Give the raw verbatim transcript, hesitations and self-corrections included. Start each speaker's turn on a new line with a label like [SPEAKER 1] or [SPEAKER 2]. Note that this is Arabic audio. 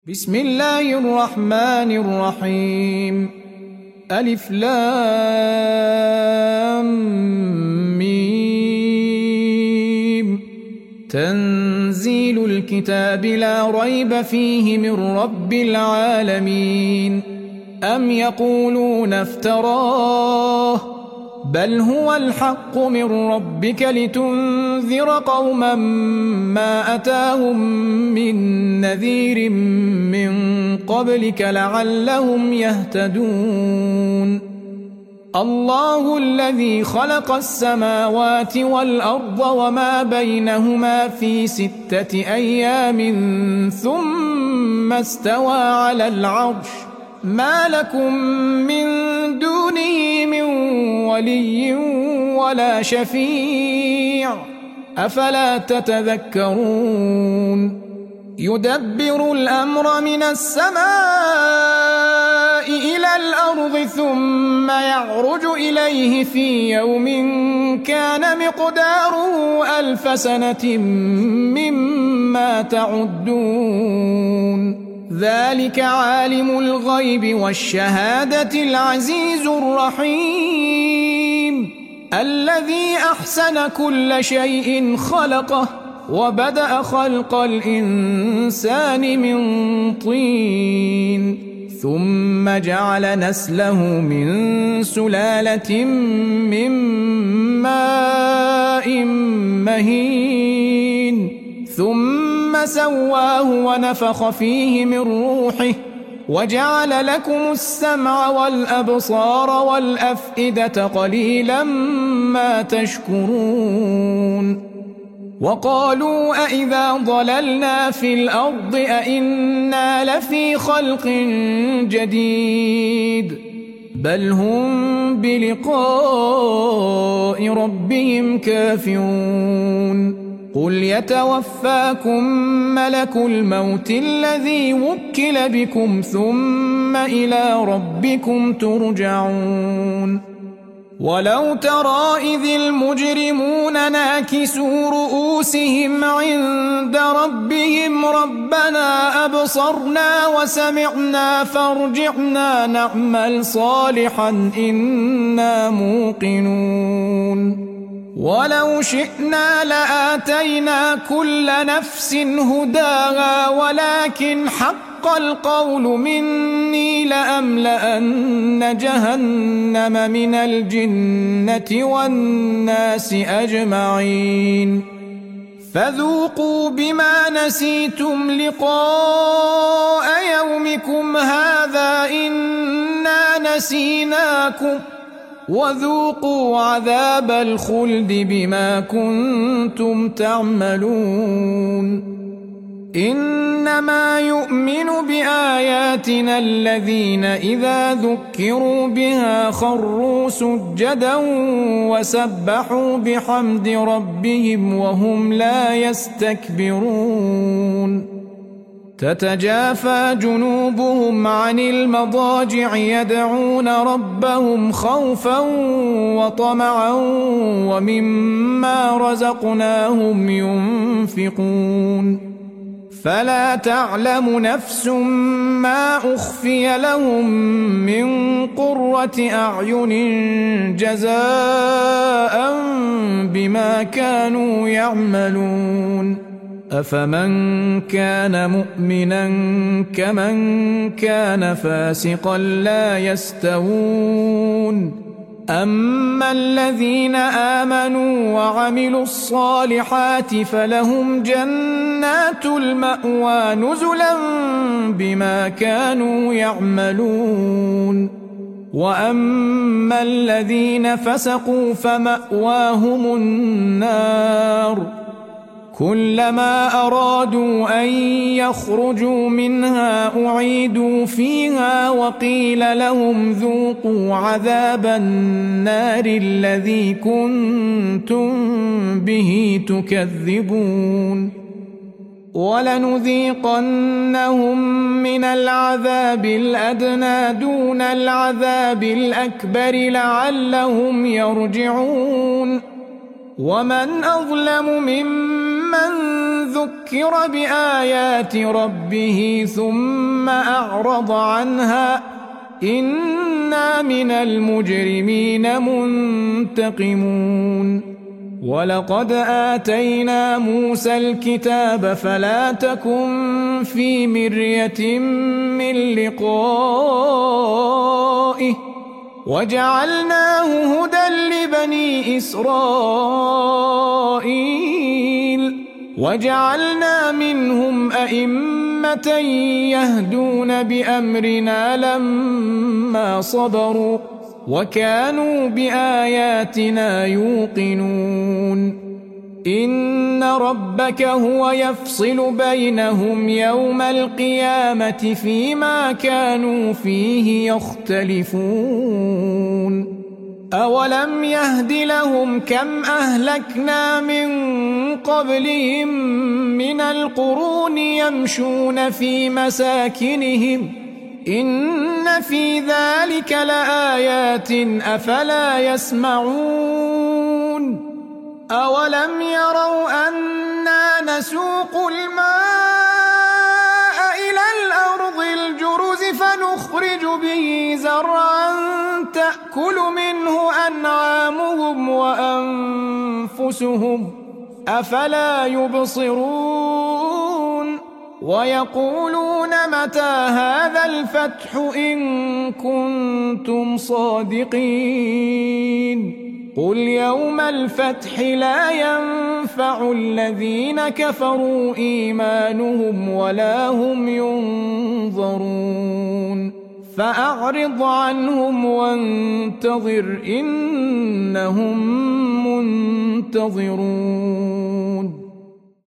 [SPEAKER 1] بسم الله الرحمن الرحيم. ألف لام ميم. تنزيل الكتاب لا ريب فيه من رب العالمين. أم يقولون افتراه بل هو الحق من ربك لتنذر قوما ما أتاهم من نذير من قبلك لعلهم يهتدون. الله الذي خلق السماوات والأرض وما بينهما في ستة أيام ثم استوى على العرش ما لكم من دونه من ولي ولا شفيع أفلا تتذكرون. يدبر الأمر من السماء إلى الأرض ثم يعرج إليه في يوم كان مقداره ألف سنة مما تعدون. ذلك عالم الغيب والشهادة العزيز الرحيم الذي أحسن كل شيء خلقه وبدأ خلق الإنسان من طين ثم جعل نسله من سلالة من ماء مهين ثم سواه ونفخ فيه من روحه وجعل لكم السمع والأبصار والأفئدة قليلا ما تشكرون. وقالوا أئذا ضللنا في الأرض أئنا لفي خلق جديد بل هم بلقاء ربهم كافرون. قل يتوفاكم ملك الموت الذي وكل بكم ثم إلى ربكم ترجعون. ولو ترى إذ المجرمون ناكسوا رؤوسهم عند ربهم ربنا أبصرنا وسمعنا فارجعنا نعمل صالحا إنا موقنون. ولو شئنا لآتينا كل نفس هداها ولكن حق القول مني لأملأن جهنم من الجنة والناس أجمعين. فذوقوا بما نسيتم لقاء يومكم هذا إنا نسيناكم وذوقوا عذاب الخلد بما كنتم تعملون. إنما يؤمن بآياتنا الذين إذا ذكروا بها خروا سجدا وسبحوا بحمد ربهم وهم لا يستكبرون. تتجافى جنوبهم عن المضاجع يدعون ربهم خوفا وطمعا ومما رزقناهم ينفقون. فلا تعلم نفس ما أخفي لهم من قرة أعين جزاء بما كانوا يعملون. أفمن كان مؤمنا كمن كان فاسقا لا يستوون. أما الذين آمنوا وعملوا الصالحات فلهم جنات المأوى نزلا بما كانوا يعملون. وأما الذين فسقوا فمأواهم النار كلما أرادوا أن يخرجوا منها أعيدوا فيها وقيل لهم ذوقوا عذاب النار الذي كنتم به تكذبون. ولنذيقنهم من العذاب الأدنى دون العذاب الأكبر لعلهم يرجعون. ومن أظلم ممن ذكر بآيات ربه ثم أعرض عنها إنا من المجرمين منتقمون ولقد آتينا موسى الكتاب فلا تكن في مرية من لقائه وجعلناه هدى لبني إسرائيل وجعلنا منهم أئمة يهدون بأمرنا لما صبروا وكانوا بآياتنا يوقنون إن ربك هو يفصل بينهم يوم القيامة فيما كانوا فيه يختلفون أولم يهد لهم كم أهلكنا من قبلهم من القرون يمشون في مساكنهم إن في ذلك لآيات أفلا يسمعون أولم يروا أنا نسوق الماء إلى الأرض الجرز فنخرج به زرعا تأكل منه أنعامهم وأنفسهم أفلا يبصرون ويقولون متى هذا الفتح إن كنتم صادقين قل يوم الفتح لا ينفع الذين كفروا إيمانهم ولا هم ينظرون فأعرض عنهم وانتظر إنهم منتظرون